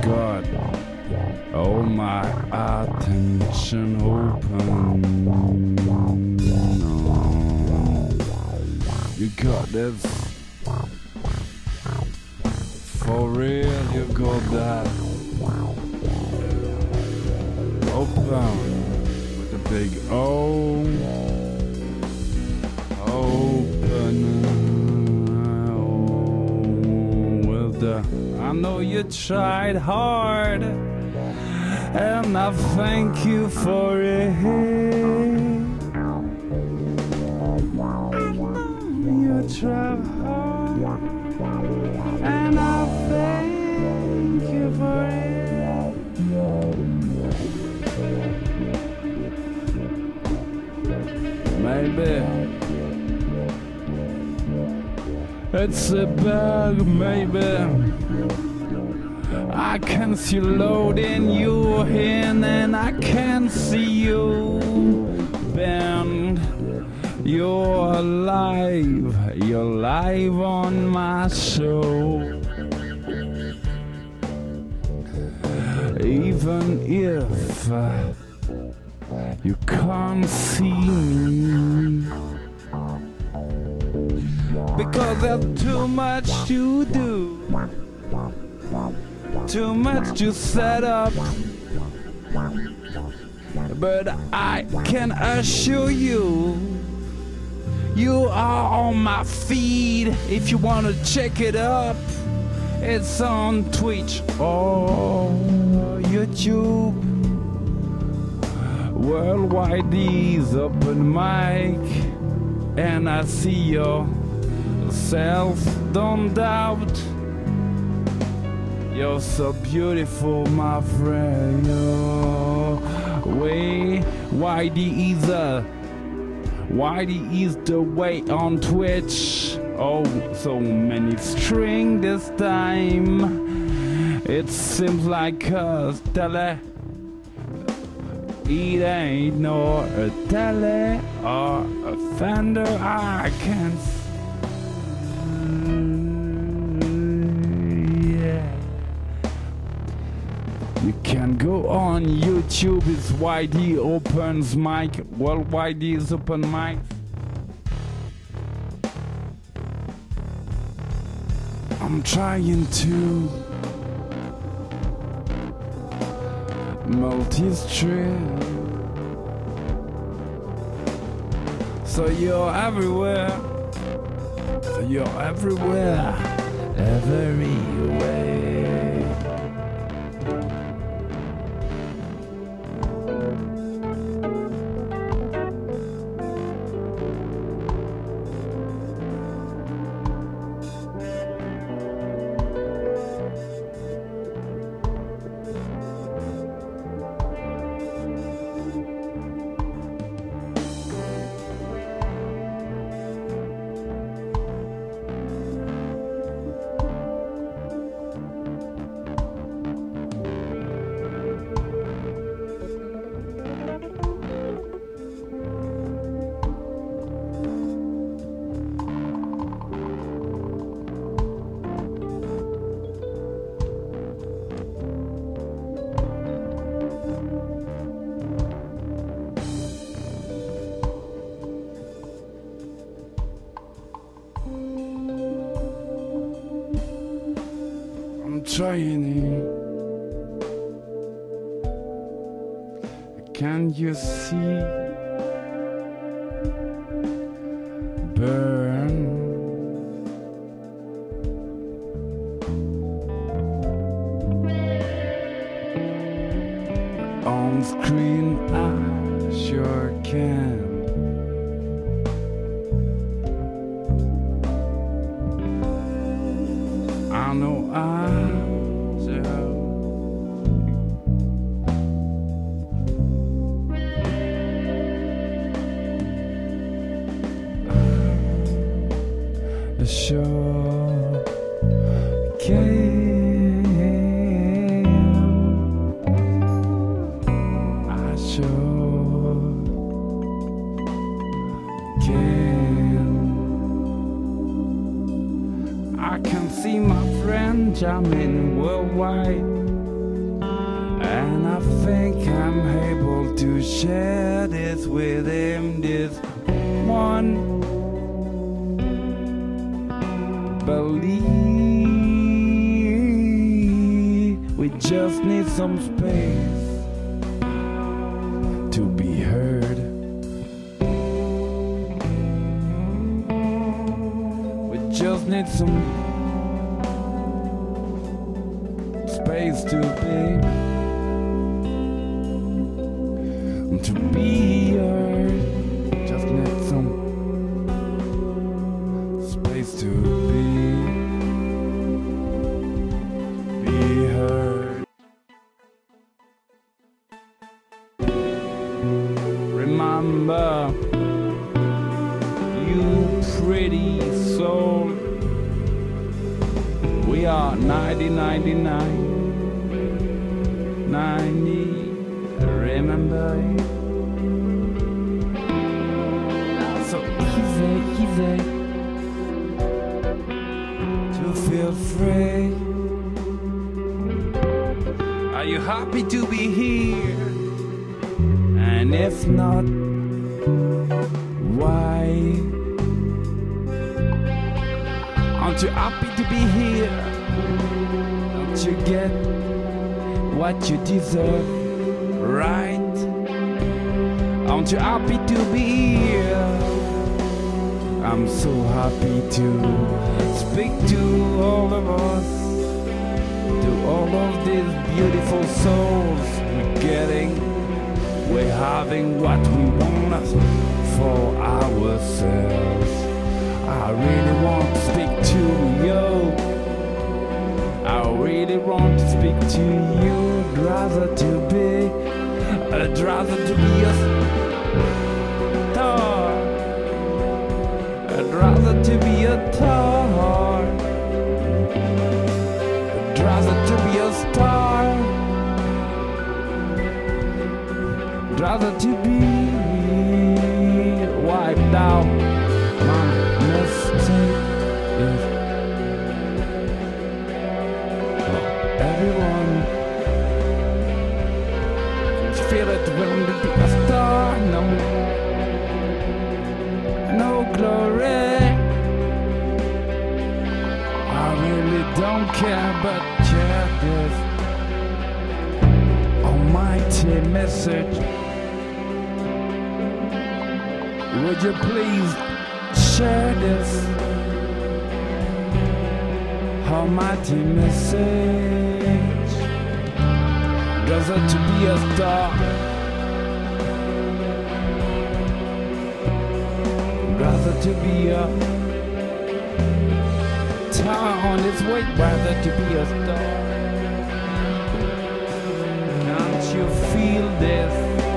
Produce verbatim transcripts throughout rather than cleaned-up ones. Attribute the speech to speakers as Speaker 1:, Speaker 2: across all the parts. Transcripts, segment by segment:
Speaker 1: got all my attention open. You got this. For real, you got that. Open with a big O. Open with the. I know you tried hard, and I thank you for it. You tried hard, and I thank you for it. Maybe it's a bug, maybe I can see loading you in, and I can see you bend. You're alive, you're live on my show. Even if uh, you can't see me, because there's too much to do, too much to set up. But I can assure you, you are on my feed. If you want to check it up, it's on Twitch or YouTube. Worldwide is open mic, and I see yourself, don't doubt. You're so beautiful, my friend. You're way Y D is the Y D is the way on Twitch. Oh, so many string this time. It seems like a tele. It ain't nor a tele or a fender. I can't. Yeah. You can go on YouTube. It's Y D opens mic. Well, Y D is open mic. I'm trying to multi-stream, so you're everywhere, so you're everywhere, everywhere. Trying it. Can you see burn on screen? I sure can. I know I sure can. I sure can. I can see my friend jamming worldwide. think I'm able to share this with him, this one. Believe we just need some space to be heard. We just need some space to be to be heard. Just need some space to be be heard. Remember, you pretty soul, we are nineteen ninety-nine, ninety. Remember it. So easy, easy to feel free. Are you happy to be here? And if not, why? Aren't you happy to be here? Don't you get what you deserve? Right? Aren't you happy to be here? I'm so happy to speak to all of us, to all of these beautiful souls. We're getting, we're having what we want for ourselves. I really want to speak to you. I really want to speak to you. I'd rather to be, I'd rather to be a star. I'd rather to be a star. I'd rather to be a star. I'd rather to be wiped out. My mistake is everyone. Feel it when to be a star. No, no glory. I really don't care, but share this almighty message. Would you please share this almighty message? Does it to be a star? Rather to be a star on its way, rather to be a star. Can't you feel this?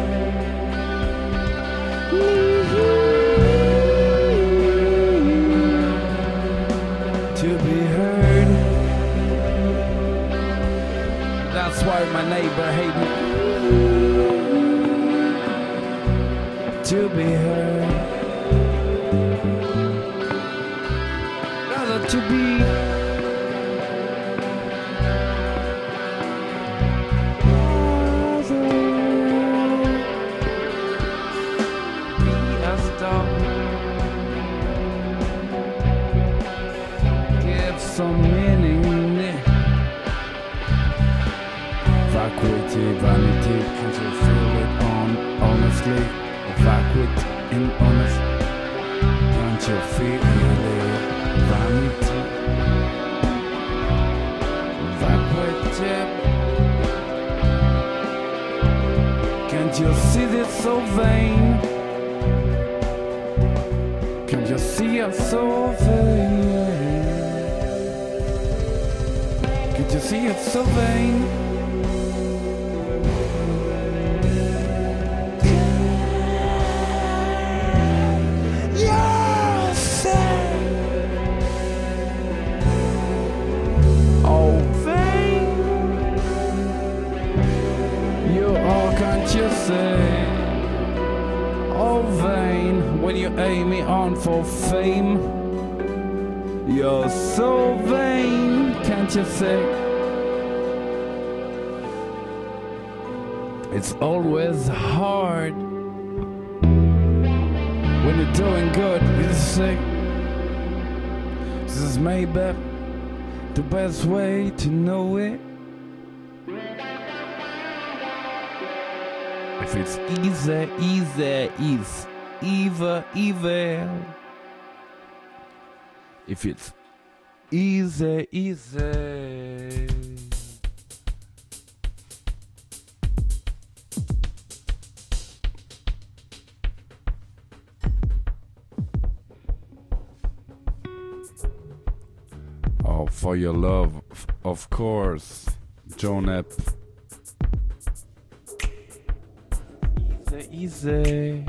Speaker 1: To be heard. That's why my neighbor hate me. To be heard. Rather to be. Be a star. Give some meaning. Vacuity, vanity, can't you feel it on honestly? Vacuity and honest, can't you feel it? Vanity, vacuity, can't you see this so vain? Can't you see us so vain? Can't you see it's so vain? Oh, vain, when you aim me on for fame, you're so vain, can't you say? It's always hard when you're doing good. You say, this is maybe the best way to know it. If it's easy, easy, is evil, evil. If it's easy, easy. Oh, for your love, of course, Jonep. Easy, easy.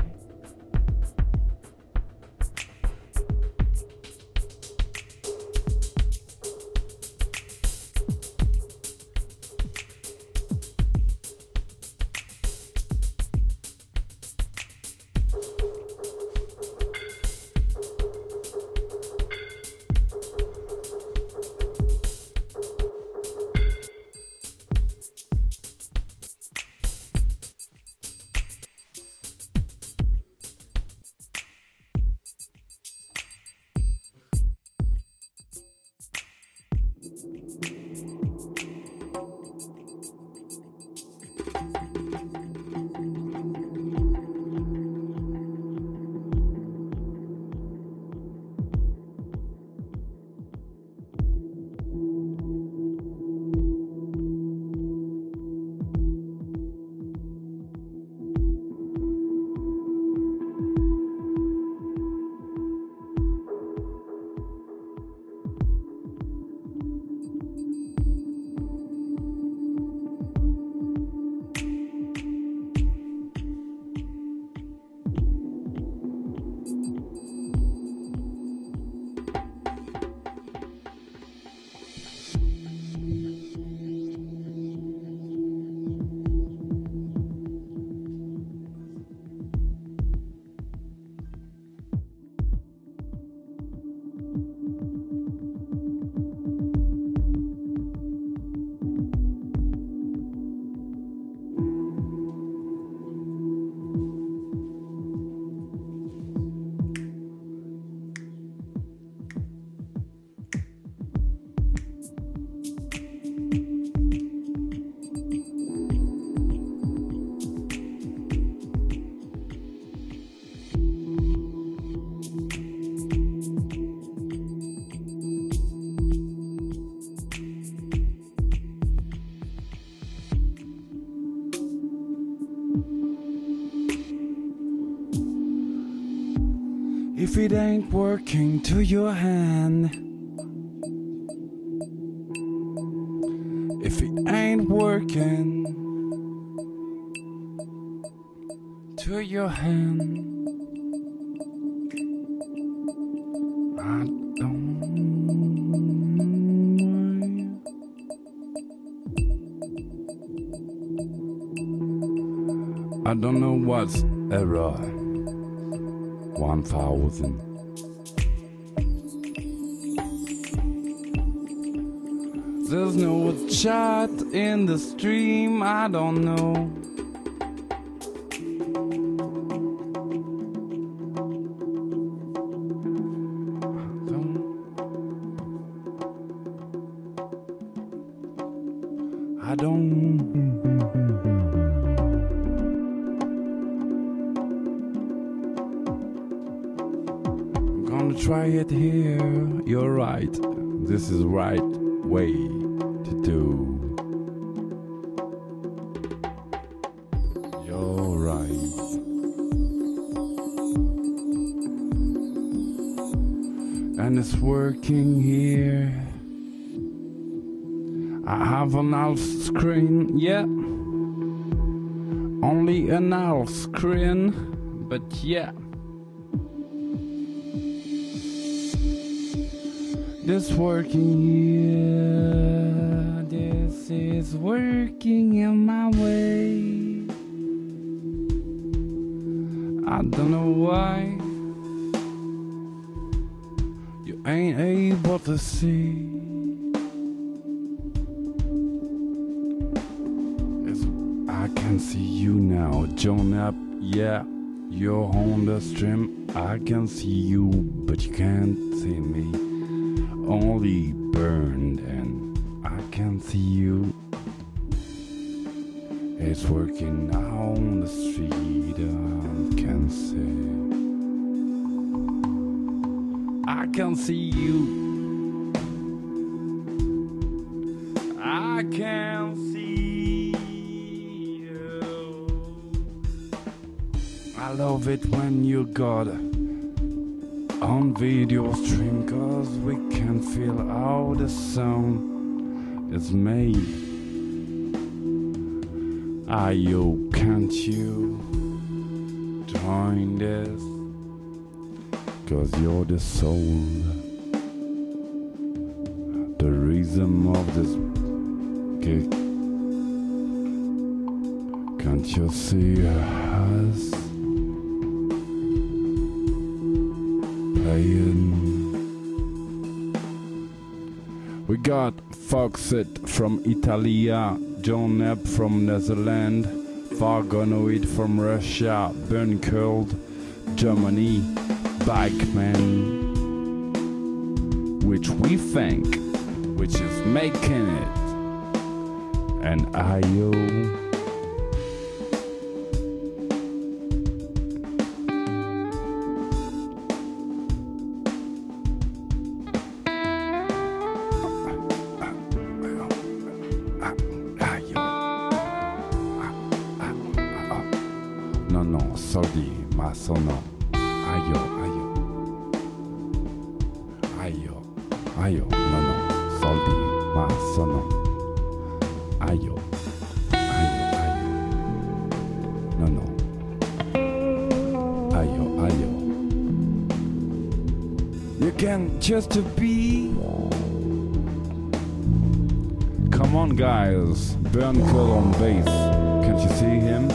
Speaker 1: If it ain't working to your hand, if it ain't working to your hand, I don't I don't know what's error. One thousand. There's no chat in the stream, I don't know. I don't. Gonna try it here. You're right. This is right way to do. You're right. And it's working here. I have an half screen, yeah. Only an half screen, but yeah. This working here, this is working in my way. I don't know why you ain't able to see. It's, I I can see you now, John up, yeah, you're on the stream. I can see you, but you can't see me. Only burned, and I can see you. It's working down the street, I can see. I can see you. I can see you. I love it when you got on video stream, cause we can feel how the sound is made. Ayo, can't you join this? Cause you're the soul, the rhythm of this gig. Can't you see us playing? We got Foxit from Italia, John Epp from Netherlands, Fargonoid from Russia, Burn Curled, Germany, Bikeman, which we think, which is making it, and Ayo. No, no, soldi, ma sono. Ayo, ayo. Ayo, ayo, no, no, soldi, ma sono. Ayo, ayo, ayo. No, no. Ayo, ayo. You can just be. Come on, guys. Burn Curl on bass. Can't you see him?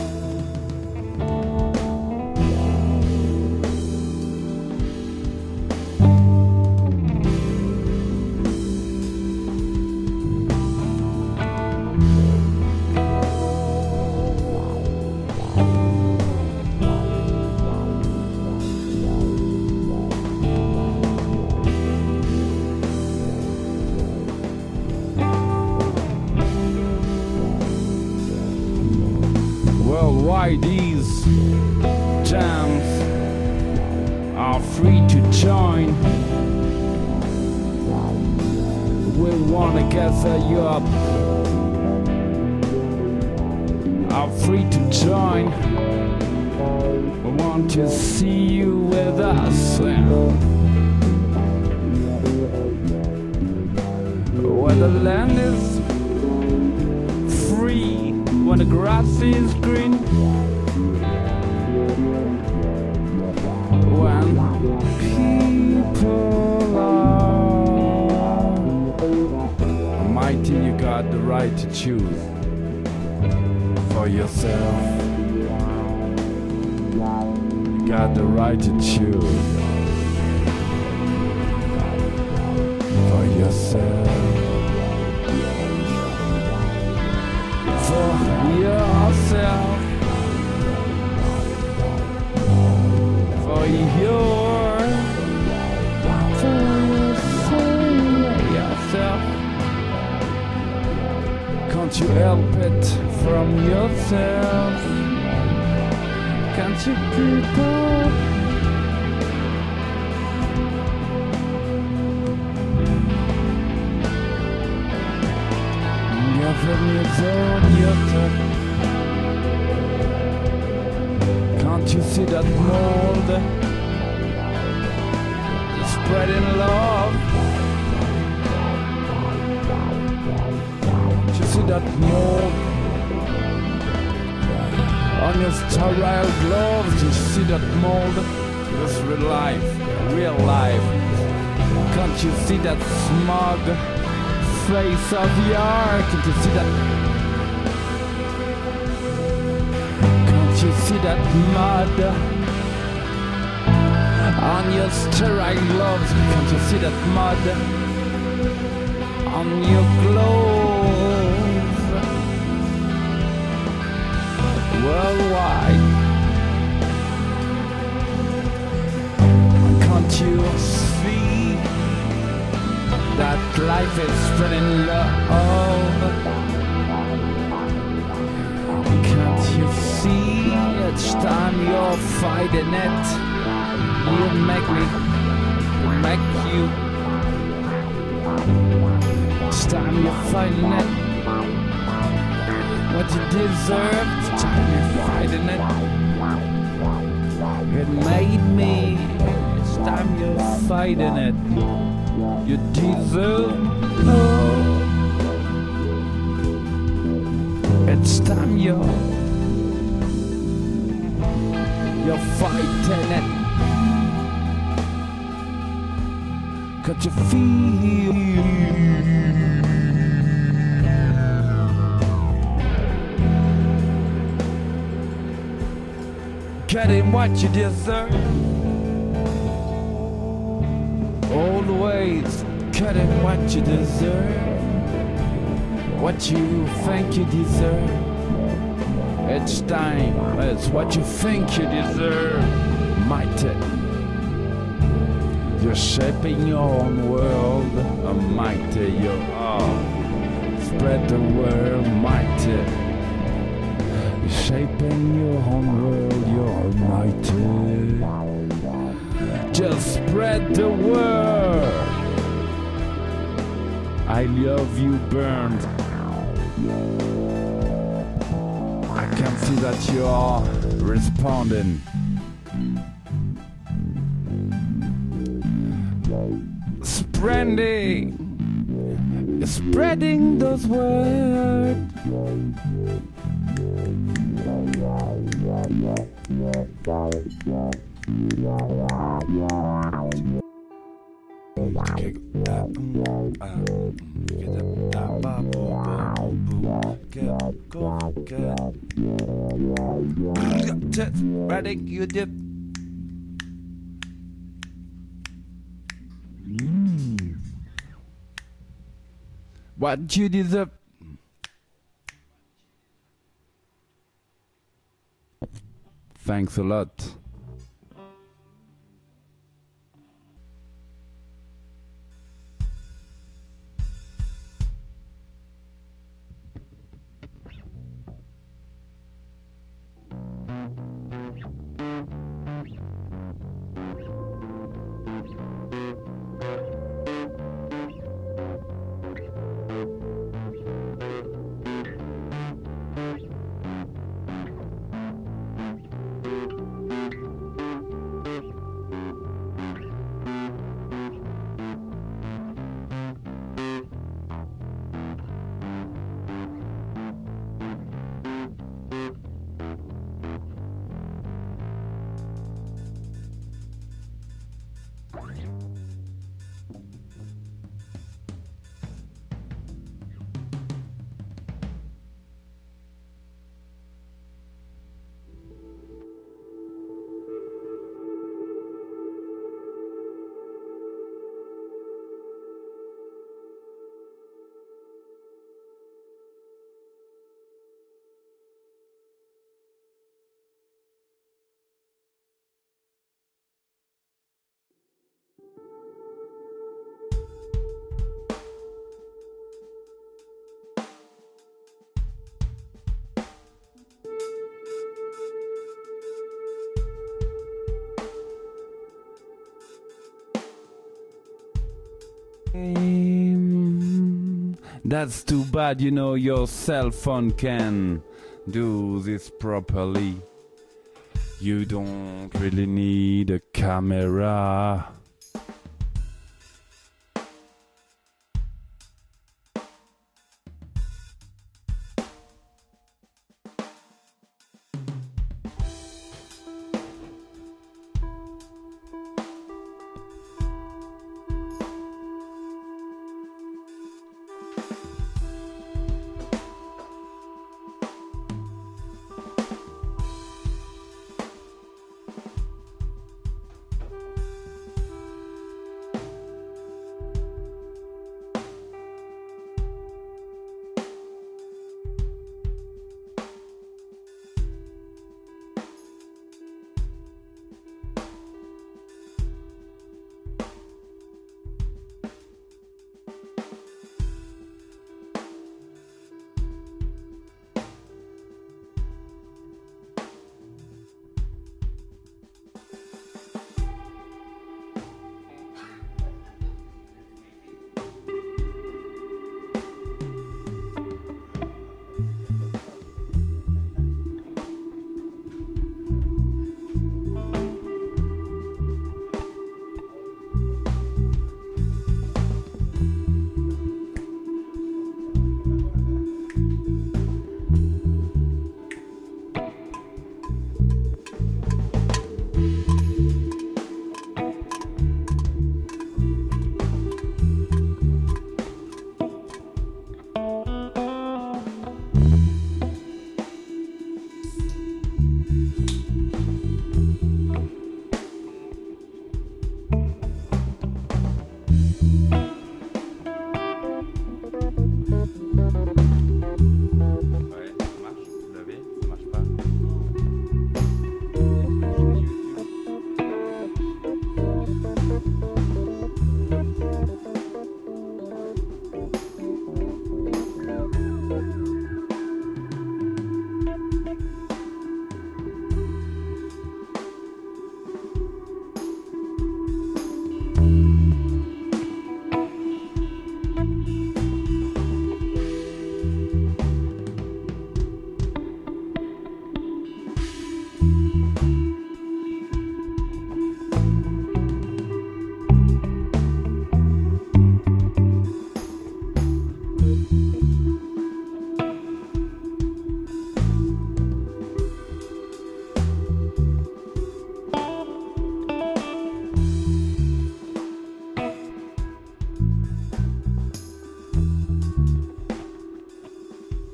Speaker 1: Why these jams are free to join. We wanna gather you up. Are free to join. We want to see you with us. Where the land is free, when the grass is green, when people are mighty, you got the right to choose for yourself. You got the right to choose for yourself. For yourself, for your, for yourself. Can't you help it from yourself? Can't you keep up? From your zone, your top. Can't you see that mold? Spreading love. Can't you see that mold? On your sterile gloves, you see that mold? This real life, real life. Can't you see that smog? Face of the ark, can't you see that? Can't you see that mud on your sterile gloves? Can't you see that mud on your gloves? life is spreading love. Can't you see each time you're fighting it? You make me, make you. Each time you're fighting it, what you deserve. Each time you're fighting it, it made me. Each time you're fighting it, you deserve. Oh. It's time you're you're fighting it. Got you feel getting what you deserve. Always getting what you deserve. What you think you deserve. Each time it's what you think you deserve. Mighty. You're shaping your own world. A mighty you are. Spread the word, mighty. You're shaping your own world. You're mighty. Just spread the word. I love you, Bernd. I can see that you are responding. Spreading, spreading those words. Spreading you dip. What you deserve. Thanks a lot. Um, that's too bad, you know, your cell phone can do this properly. You don't really need a camera.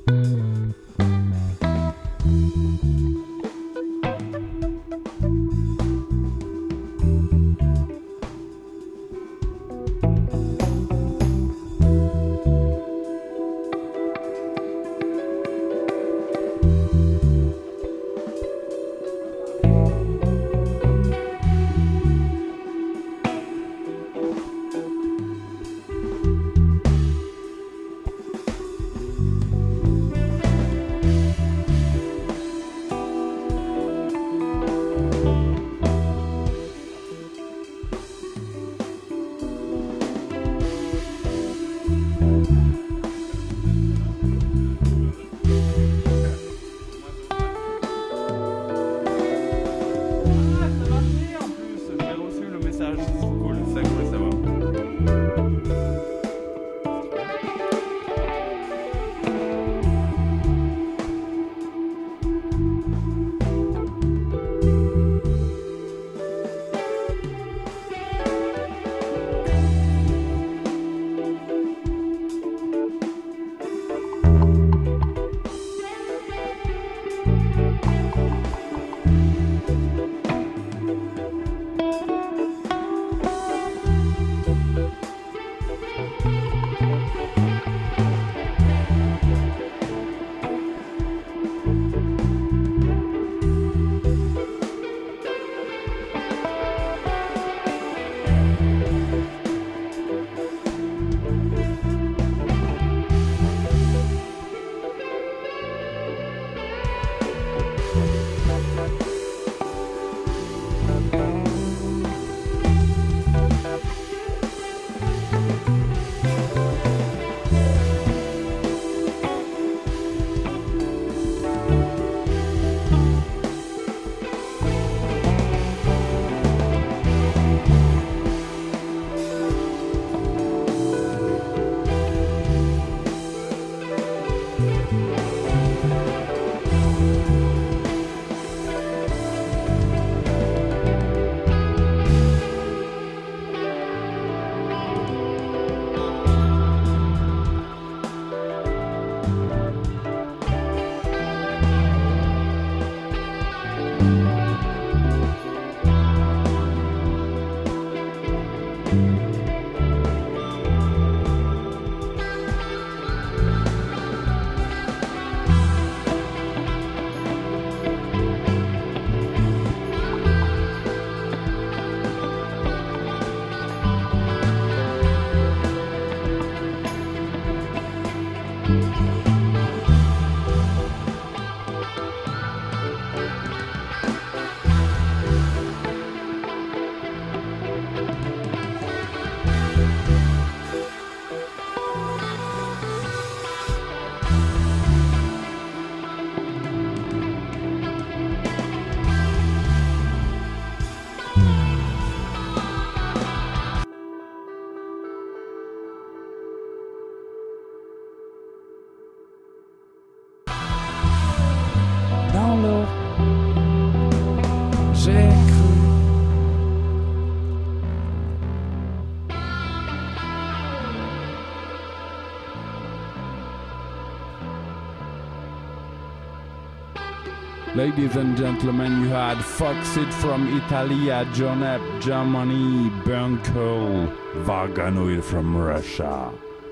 Speaker 1: Ladies and gentlemen, you had Foxit from Italia, John Epp, Germany, Burncoal, Varganoid from Russia,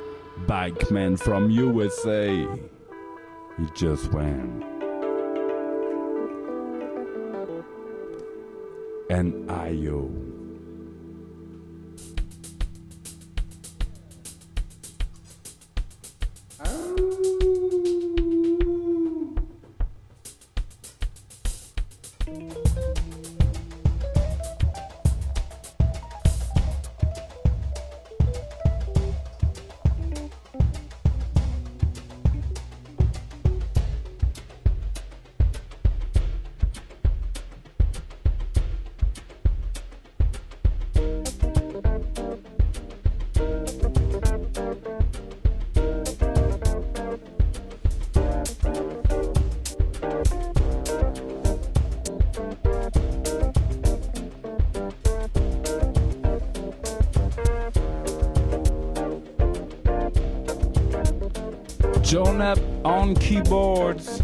Speaker 1: Bikeman from U S A. He just went. And I O. on up on keyboards.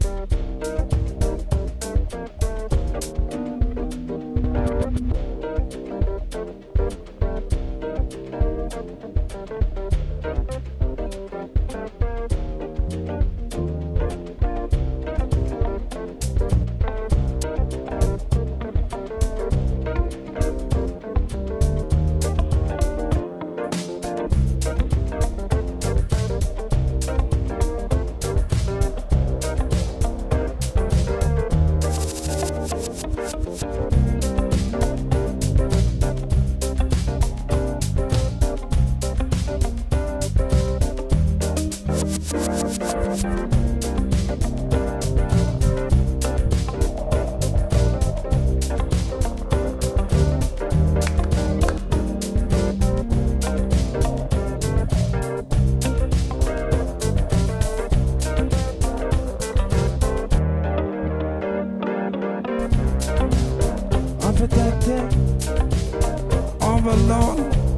Speaker 1: Over that day, over Lord,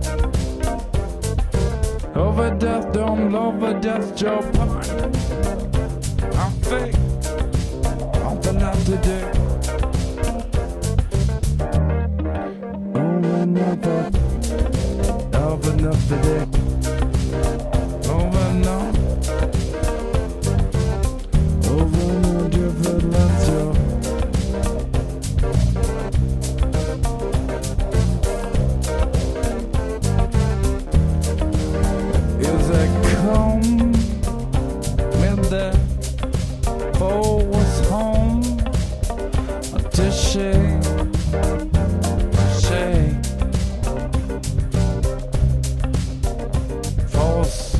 Speaker 1: over death, don't over death, Joe Pine. I'm fake, over not today. Over another, over another day. Over no, over no different love, Joe. Was home to shake, shake, false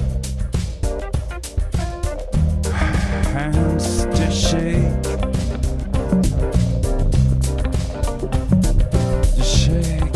Speaker 1: hands to shake, to shake.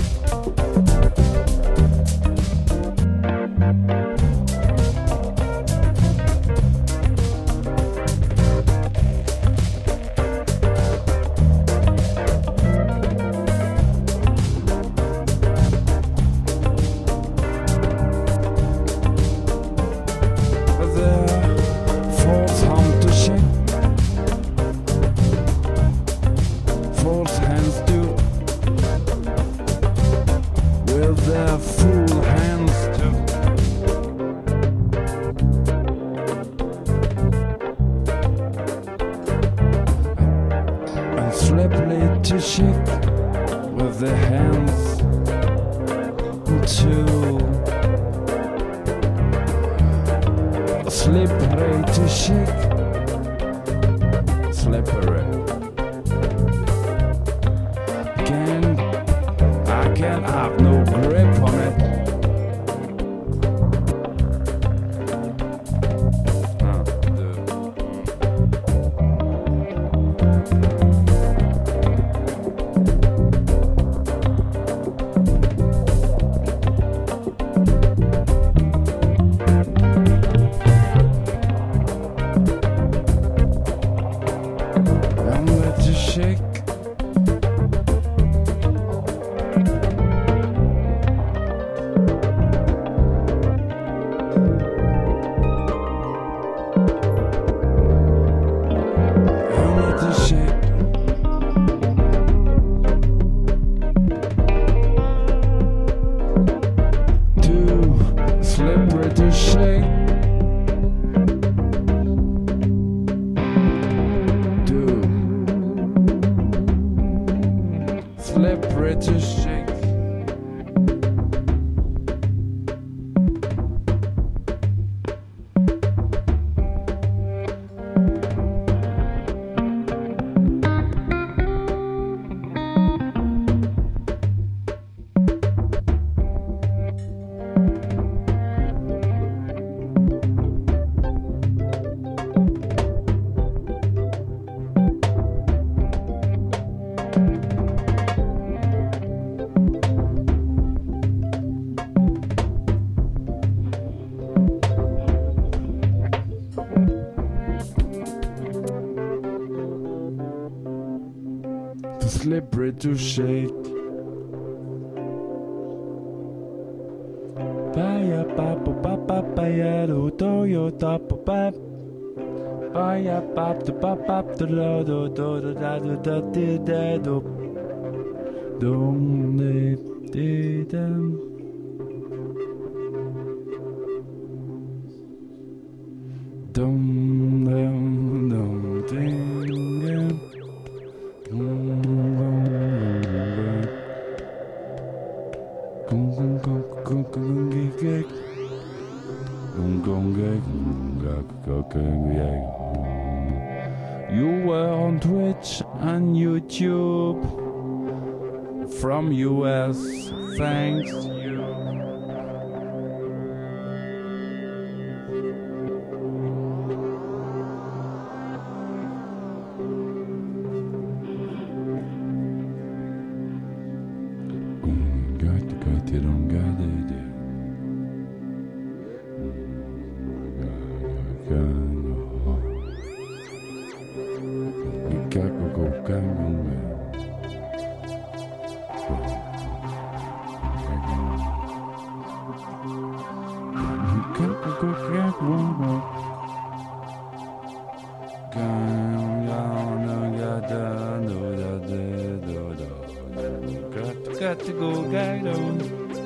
Speaker 1: Their full hands too. And slippery to shake with their hands too. Slippery to shake, slippery. Can I can't have no grip on it. Uh, I'm let you shake. Slippery to shake, do slippery to shake. Slippery to shake. Ba ya ba ba ba ba ba ya do do yo da ba ba. I up up the pop up the do do do da do da do da do dum de de dum dum dum dum ding dum gum gum gum gum gum gig gum gum gig gum gum gig. You were on Twitch and YouTube from U S. Thanks you. Got got it on got it. Got to go guide on.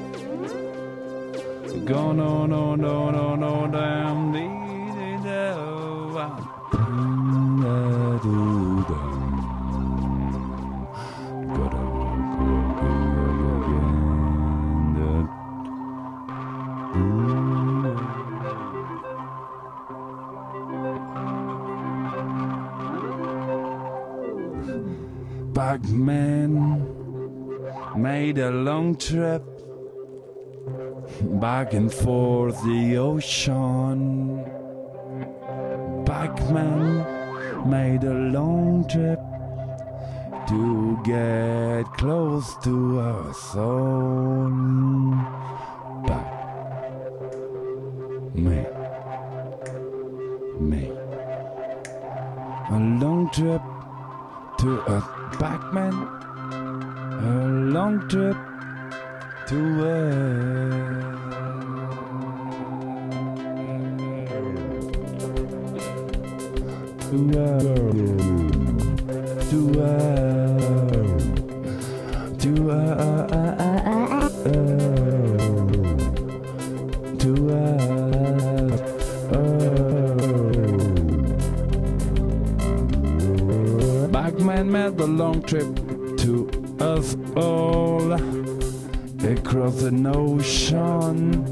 Speaker 1: Go no no no no no damn dee dee do do dum. Gotta walk walk again. Bagman made a long trip back and forth the ocean. Bagman made a long trip to get close to our soul. Bagman made a long trip to a Bagman. A long trip to where to where to where to where to where Bagman made the long trip to us all across an ocean.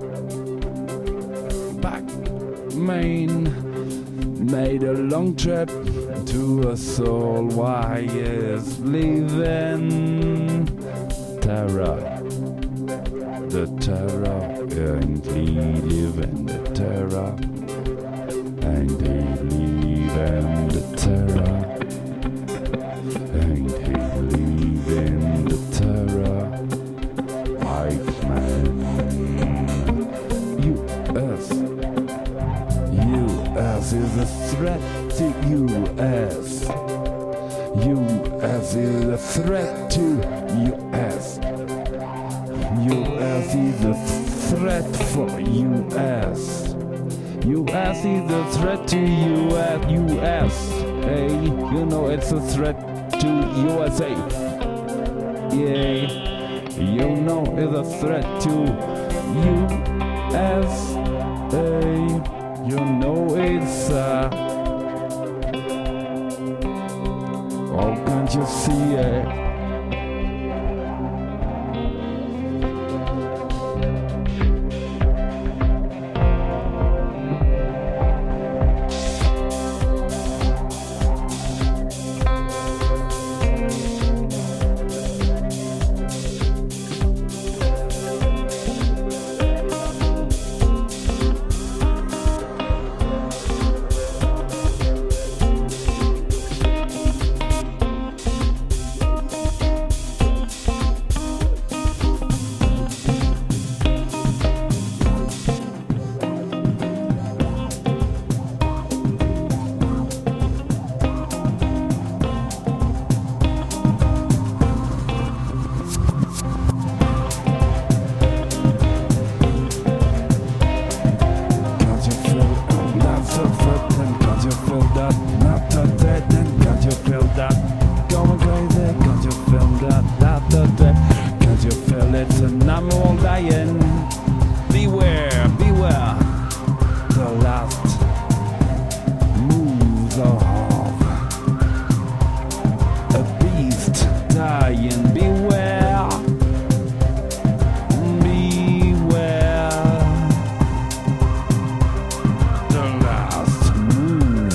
Speaker 1: Bagman made a long trip to a soul. Why is leaving terror? The terror ain't leaving the terror. Ain't he leaving the terror? Ain't he leaving the terror? Bagman. U S. U S is a threat to U S. U S is a threat to U S. U S is a threat for U S. U S is a threat to U S. U S. Hey, you know it's a threat to U S A. Yeah, you know it's a threat to U S A. You know it's uh oh, can't you see it? that, not that, that, then can't you feel that? Going crazy, can't you feel that, that, that, that? Can't you feel it? And I'm all dying. Beware, beware. The last moves of a beast dying. Beware, beware. The last move.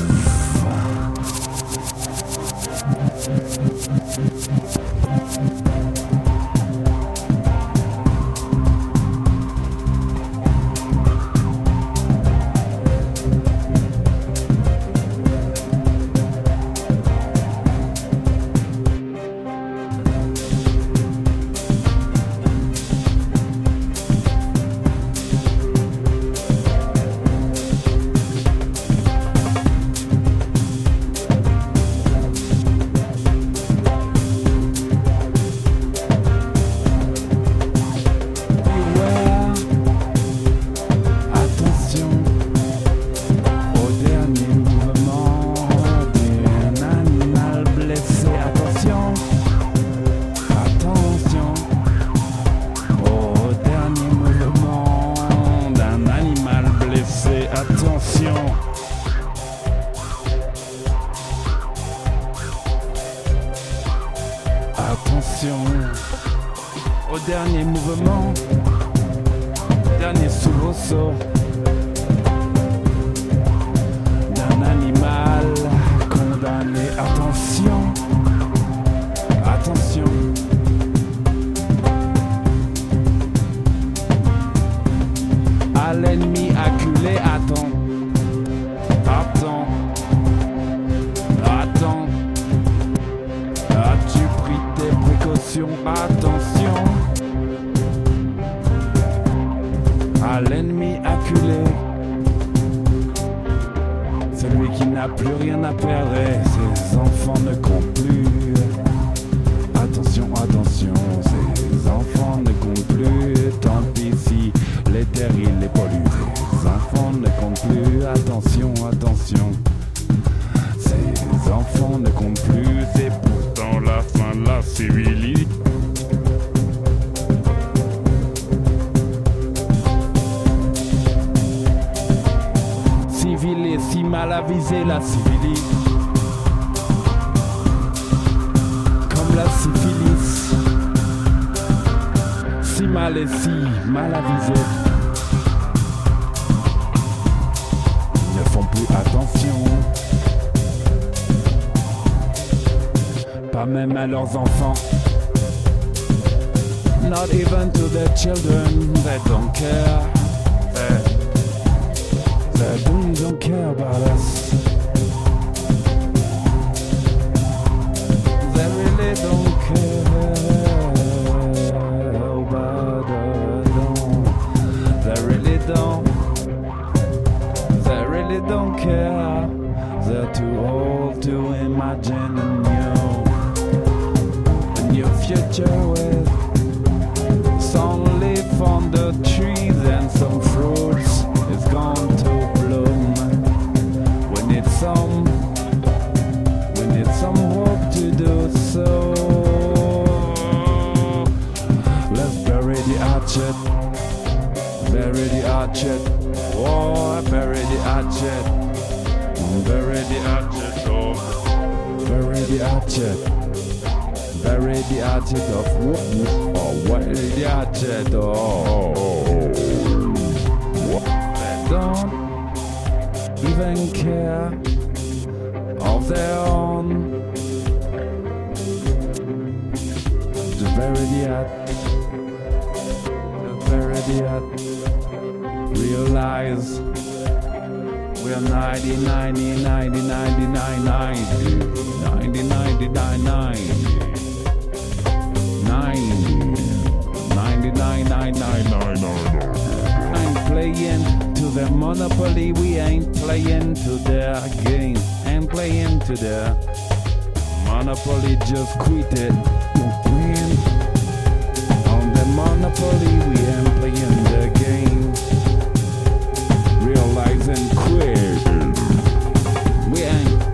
Speaker 1: Attention au dernier mouvement, dernier soubresaut d'un animal condamné. Attention, attention. À l'ennemi acculé, attends, attends, attends. As-tu pris tes précautions? Attention à l'ennemi acculé, celui qui n'a plus rien à perdre et ses enfants ne comptent plus. Attention, attention, ses enfants ne comptent plus. Tant pis si les terres il les pollue. Ses enfants ne comptent plus. Attention, attention, ses enfants ne comptent plus. C'est pourtant la fin de la civilisation. Civilé, si mal avisé la civilie, comme la syphilis, si mal et si mal avisé, ils ne font plus attention, pas même à leurs enfants. Not even to their children, they don't care. They They really don't care about us. They really don't care about us. No. They really don't. They really don't care. They're too old to imagine a new, a new future with some leaf on the trees and some fruits is gone to some, we need some hope to do so. Let's bury the hatchet, bury the hatchet, oh, bury the hatchet, bury the hatchet, oh, bury the hatchet, bury the hatchet of wood, oh, bury the hatchet, oh, they don't even care of their own. To bury the hat, to bury the hat. Realize we're ninety, ninety, ninety, ninety-nine, ninety, ninety, ninety-nine, ninety, ninety-nine, ninety-nine. I'm playing to their monopoly, we ain't playing to their game. Ain't playing to their monopoly, just quit it. Don't win on the monopoly, we ain't playing the game. Realize and quit. We ain't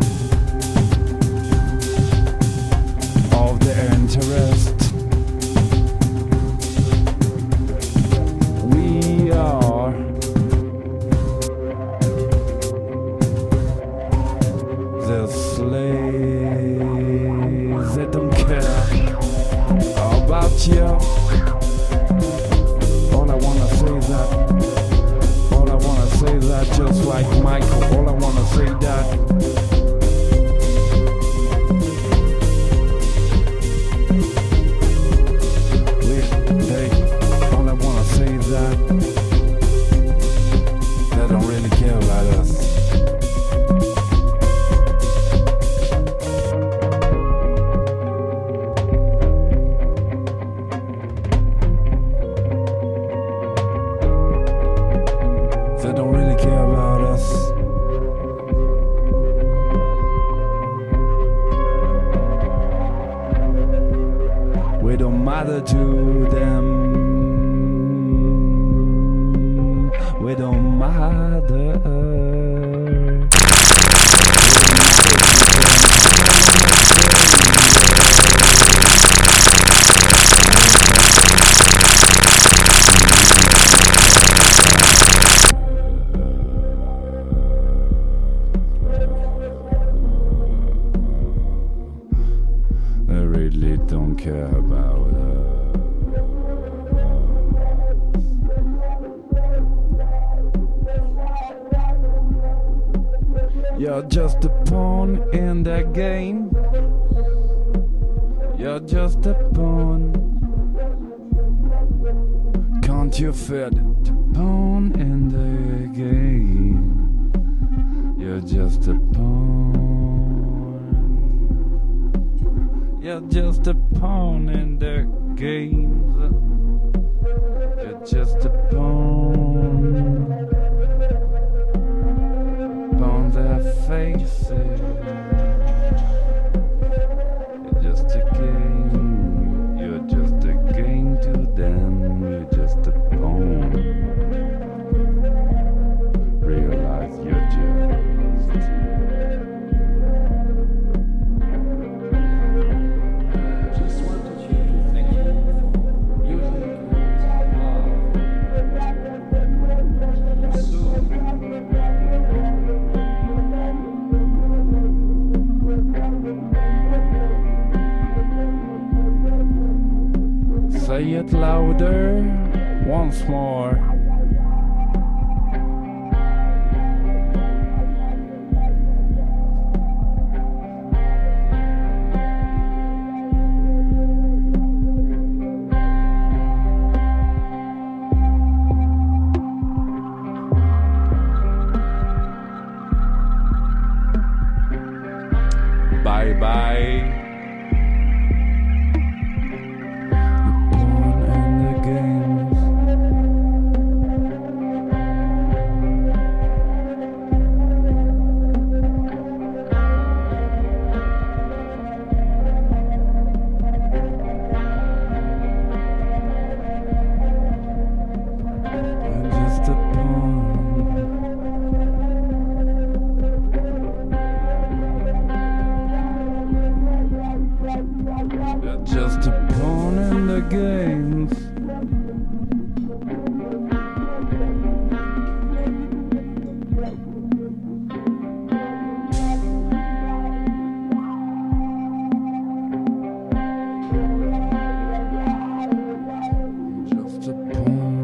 Speaker 1: matter to them. We don't matter. I really don't care about her. You're just a pawn in the game. You're just a pawn. Can't you feel it? Pawn in the game. You're just a pawn. You're just a pawn in the games. You're just a pawn. Pawn their faces. You're just a game. You're just a game to them. You're just a pawn. Realize you're just. Say it louder once more. Bye bye. Just a pawn in the games. Just a pawn.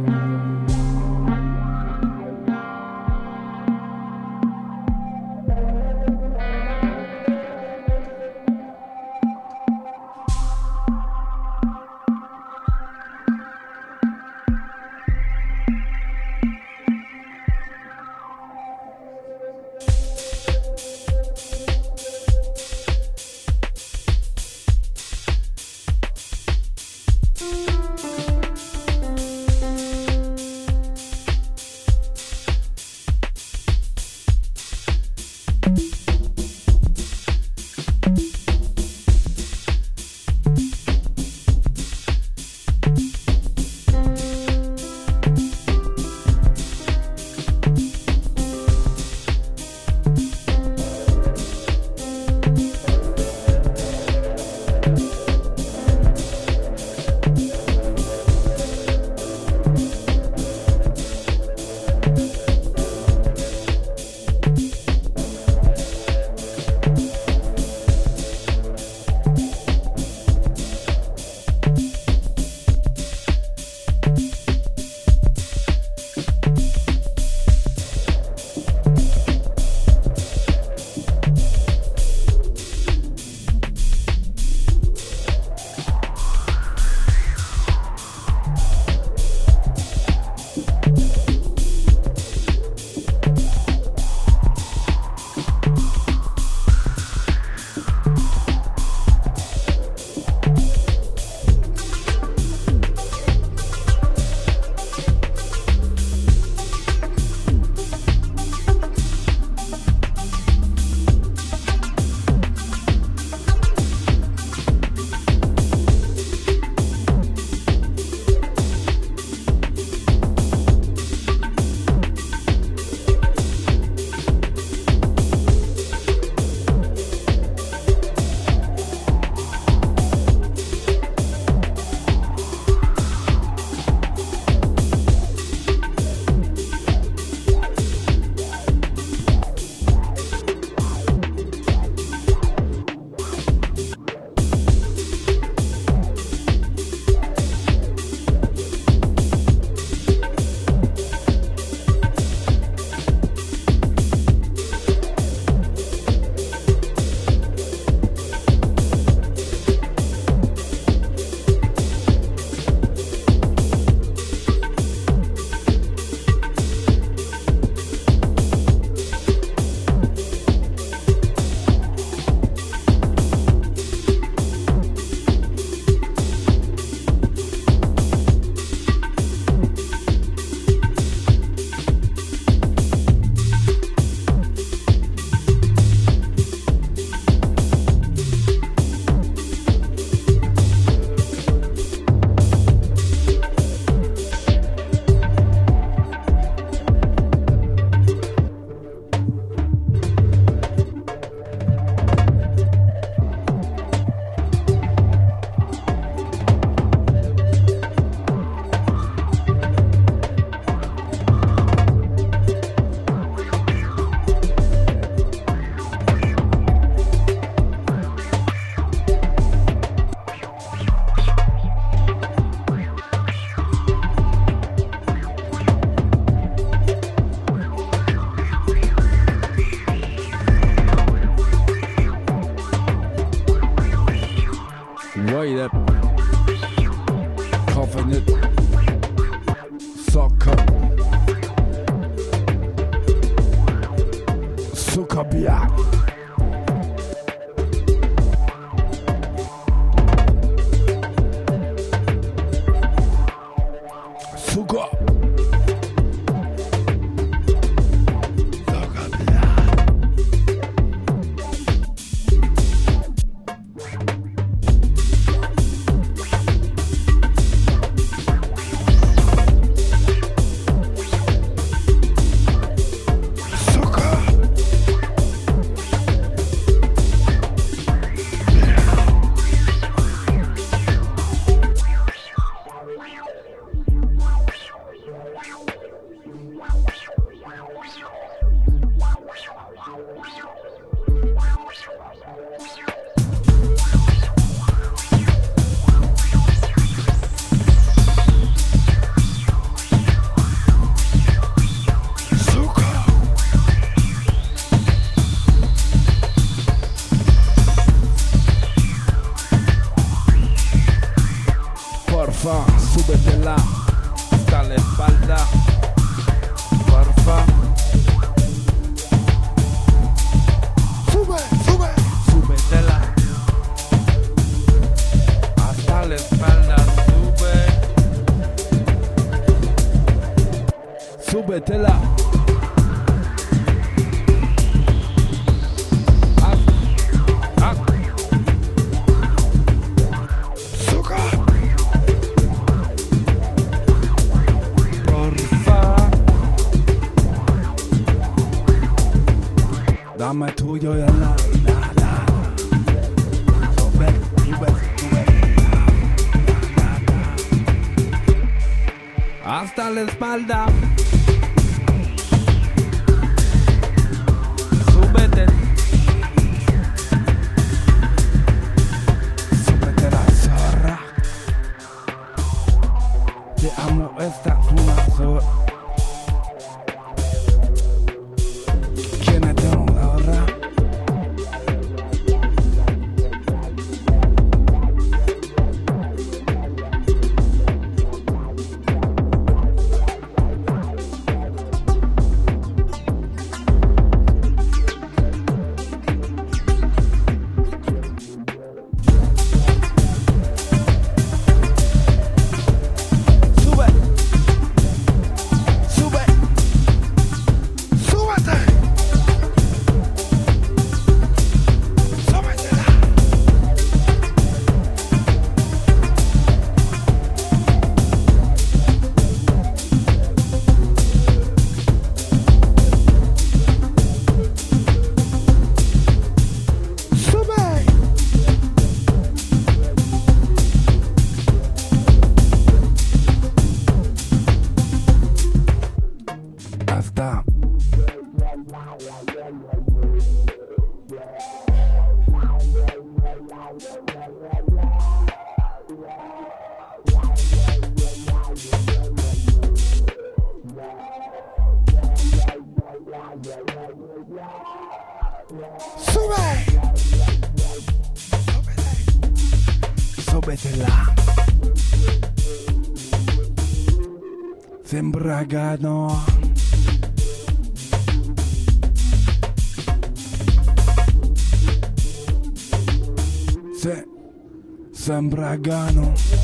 Speaker 1: it. Coughing it. Soccer. Sukabia. Suka. Porfa, súbetela hasta la espalda. Porfa. Sube, sube. Súbetela hasta la espalda. Sube. Súbetela. Dame tuyo y la nada. Sube, sube, sube. Hasta la espalda. Súbete. Súbete la zorra. Te amo, esta es una zorra. Hasta. Sube. Súbetela. Sembragano. Se Sembragano.